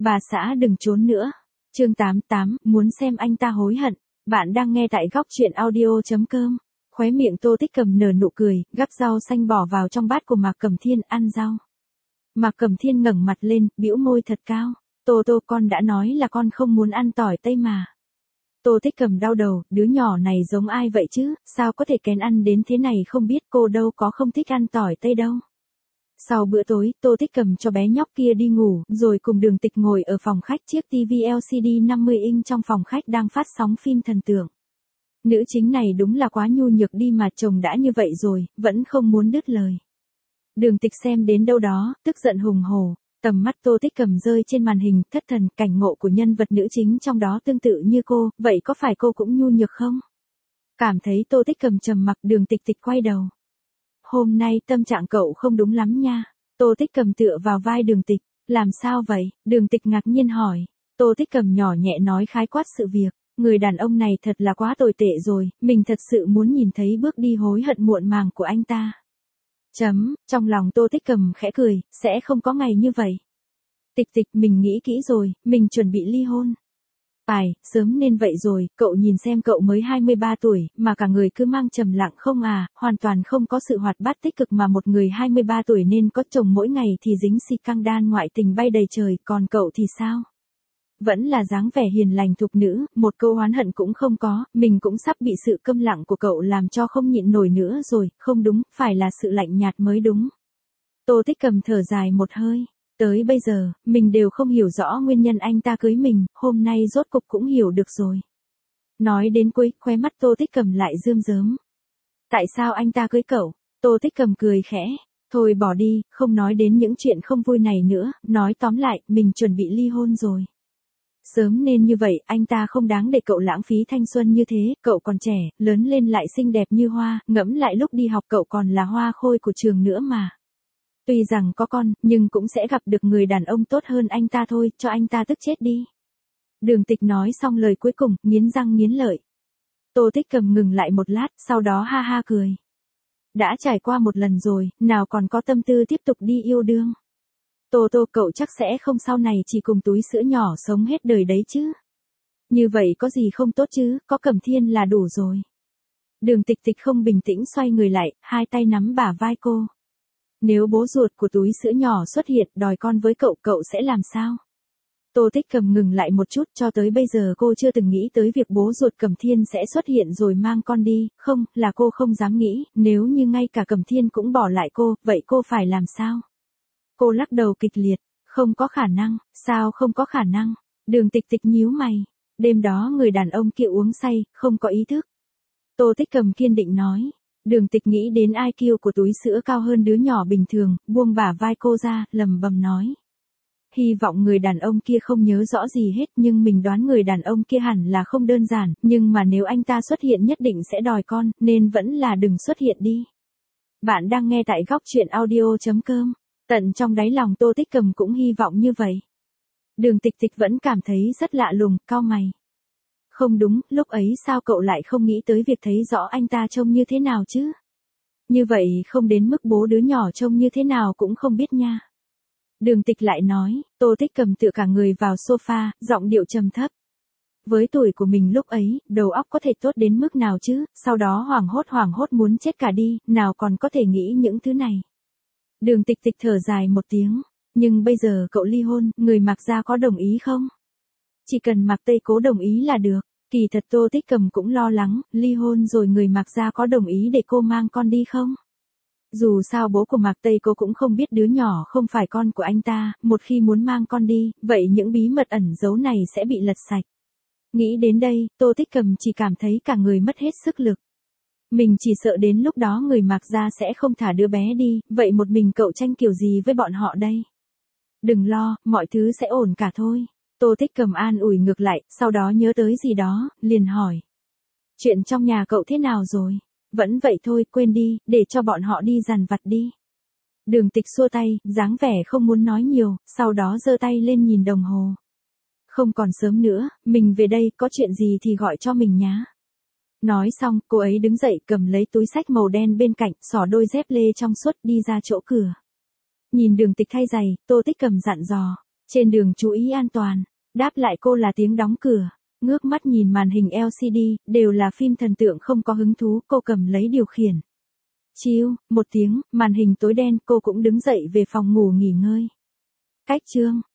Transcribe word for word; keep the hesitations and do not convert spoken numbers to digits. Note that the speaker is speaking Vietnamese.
Bà xã đừng trốn nữa. Chương tám mươi tám, muốn xem anh ta hối hận. Bạn đang nghe tại góc truyện audio.com. Khóe miệng Tô Tích Cầm nở nụ cười, gắp rau xanh bỏ vào trong bát của Mạc Cẩm Thiên, ăn rau. Mạc Cẩm Thiên ngẩng mặt lên, bĩu môi thật cao. Tô Tô, con đã nói là con không muốn ăn tỏi tây mà. Tô Tích Cầm đau đầu, đứa nhỏ này giống ai vậy chứ, sao có thể kén ăn đến thế này, không biết cô đâu có không thích ăn tỏi tây đâu. Sau bữa tối, Tô Tích Cầm cho bé nhóc kia đi ngủ, rồi cùng Đường Tịch ngồi ở phòng khách, chiếc tivi lờ xê đê năm mươi inch trong phòng khách đang phát sóng phim thần tượng. Nữ chính này đúng là quá nhu nhược đi mà, chồng đã như vậy rồi, vẫn không muốn đứt lời. Đường Tịch xem đến đâu đó, tức giận hùng hổ, tầm mắt Tô Tích Cầm rơi trên màn hình, thất thần, cảnh ngộ của nhân vật nữ chính trong đó tương tự như cô, vậy có phải cô cũng nhu nhược không? Cảm thấy Tô Tích Cầm trầm mặc, Đường Tịch Tịch quay đầu. Hôm nay tâm trạng cậu không đúng lắm nha. Tô Tích Cầm tựa vào vai Đường Tịch. Làm sao vậy? Đường Tịch ngạc nhiên hỏi. Tô Tích Cầm nhỏ nhẹ nói khái quát sự việc. Người đàn ông này thật là quá tồi tệ rồi, mình thật sự muốn nhìn thấy bước đi hối hận muộn màng của anh ta. Chấm, trong lòng Tô Tích Cầm khẽ cười, sẽ không có ngày như vậy. Tịch Tịch, mình nghĩ kỹ rồi, mình chuẩn bị ly hôn. Ai, sớm nên vậy rồi, cậu nhìn xem cậu mới hai mươi ba tuổi, mà cả người cứ mang trầm lặng không à, hoàn toàn không có sự hoạt bát tích cực mà một người hai mươi ba tuổi nên có, chồng mỗi ngày thì dính xì căng đan ngoại tình bay đầy trời, còn cậu thì sao? Vẫn là dáng vẻ hiền lành thục nữ, một câu oán hận cũng không có, mình cũng sắp bị sự câm lặng của cậu làm cho không nhịn nổi nữa rồi, không đúng, phải là sự lạnh nhạt mới đúng. Tô Tích Cầm thở dài một hơi. Tới bây giờ, mình đều không hiểu rõ nguyên nhân anh ta cưới mình, hôm nay rốt cục cũng hiểu được rồi. Nói đến cuối, khóe mắt Tô Tích Cầm lại rơm rớm. Tại sao anh ta cưới cậu? Tô Tích Cầm cười khẽ. Thôi bỏ đi, không nói đến những chuyện không vui này nữa, nói tóm lại, mình chuẩn bị ly hôn rồi. Sớm nên như vậy, anh ta không đáng để cậu lãng phí thanh xuân như thế, cậu còn trẻ, lớn lên lại xinh đẹp như hoa, ngẫm lại lúc đi học cậu còn là hoa khôi của trường nữa mà. Tuy rằng có con, nhưng cũng sẽ gặp được người đàn ông tốt hơn anh ta thôi, cho anh ta tức chết đi. Đường Tịch nói xong lời cuối cùng, nghiến răng nghiến lợi. Tô Tích Cầm ngừng lại một lát, sau đó ha ha cười. Đã trải qua một lần rồi, nào còn có tâm tư tiếp tục đi yêu đương. Tô Tô, cậu chắc sẽ không sau này chỉ cùng túi sữa nhỏ sống hết đời đấy chứ. Như vậy có gì không tốt chứ, có Cẩm Thiên là đủ rồi. Đường Tịch Tịch không bình tĩnh xoay người lại, hai tay nắm bả vai cô. Nếu bố ruột của túi sữa nhỏ xuất hiện đòi con với cậu, cậu sẽ làm sao? Tô Tích Cầm ngừng lại một chút, cho tới bây giờ cô chưa từng nghĩ tới việc bố ruột Cẩm Thiên sẽ xuất hiện rồi mang con đi, không, là cô không dám nghĩ, nếu như ngay cả Cẩm Thiên cũng bỏ lại cô, vậy cô phải làm sao? Cô lắc đầu kịch liệt, không có khả năng, sao không có khả năng? Đường Tịch Tịch nhíu mày, đêm đó người đàn ông kia uống say, không có ý thức. Tô Tích Cầm kiên định nói. Đường Tịch nghĩ đến i kiu của túi sữa cao hơn đứa nhỏ bình thường, buông bả vai cô ra, lầm bầm nói. Hy vọng người đàn ông kia không nhớ rõ gì hết, nhưng mình đoán người đàn ông kia hẳn là không đơn giản, nhưng mà nếu anh ta xuất hiện nhất định sẽ đòi con, nên vẫn là đừng xuất hiện đi. Bạn đang nghe tại góc truyện audio.com, tận trong đáy lòng Tô Tích Cầm cũng hy vọng như vậy. Đường Tịch Tịch vẫn cảm thấy rất lạ lùng, cau mày. Không đúng, lúc ấy sao cậu lại không nghĩ tới việc thấy rõ anh ta trông như thế nào chứ? Như vậy không đến mức bố đứa nhỏ trông như thế nào cũng không biết nha. Đường Tịch lại nói, Tô Tích Cầm tựa cả người vào sofa, giọng điệu trầm thấp. Với tuổi của mình lúc ấy, đầu óc có thể tốt đến mức nào chứ, sau đó hoảng hốt hoảng hốt muốn chết cả đi, nào còn có thể nghĩ những thứ này. Đường Tịch Tịch thở dài một tiếng, nhưng bây giờ cậu ly hôn, người Mạc gia có đồng ý không? Chỉ cần Mạc Tây Cố đồng ý là được. Kỳ thật Tô Tích Cầm cũng lo lắng, ly hôn rồi người Mạc gia có đồng ý để cô mang con đi không? Dù sao bố của Mạc Tây Cố cũng không biết đứa nhỏ không phải con của anh ta, một khi muốn mang con đi, vậy những bí mật ẩn giấu này sẽ bị lật sạch. Nghĩ đến đây, Tô Tích Cầm chỉ cảm thấy cả người mất hết sức lực. Mình chỉ sợ đến lúc đó người Mạc gia sẽ không thả đứa bé đi, vậy một mình cậu tranh kiểu gì với bọn họ đây? Đừng lo, mọi thứ sẽ ổn cả thôi. Tô Tích Cầm an ủi ngược lại, sau đó nhớ tới gì đó, liền hỏi. Chuyện trong nhà cậu thế nào rồi? Vẫn vậy thôi, quên đi, để cho bọn họ đi dằn vặt đi. Đường Tịch xua tay, dáng vẻ không muốn nói nhiều, sau đó giơ tay lên nhìn đồng hồ. Không còn sớm nữa, mình về đây, có chuyện gì thì gọi cho mình nhá. Nói xong, cô ấy đứng dậy cầm lấy túi xách màu đen bên cạnh, xỏ đôi dép lê trong suốt đi ra chỗ cửa. Nhìn Đường Tịch thay giày, Tô Tích Cầm dặn dò. Trên đường chú ý an toàn. Đáp lại cô là tiếng đóng cửa. Ngước mắt nhìn màn hình lờ xê đê, đều là phim thần tượng không có hứng thú, cô cầm lấy điều khiển. Chiu, một tiếng, màn hình tối đen, cô cũng đứng dậy về phòng ngủ nghỉ ngơi. Cách chương.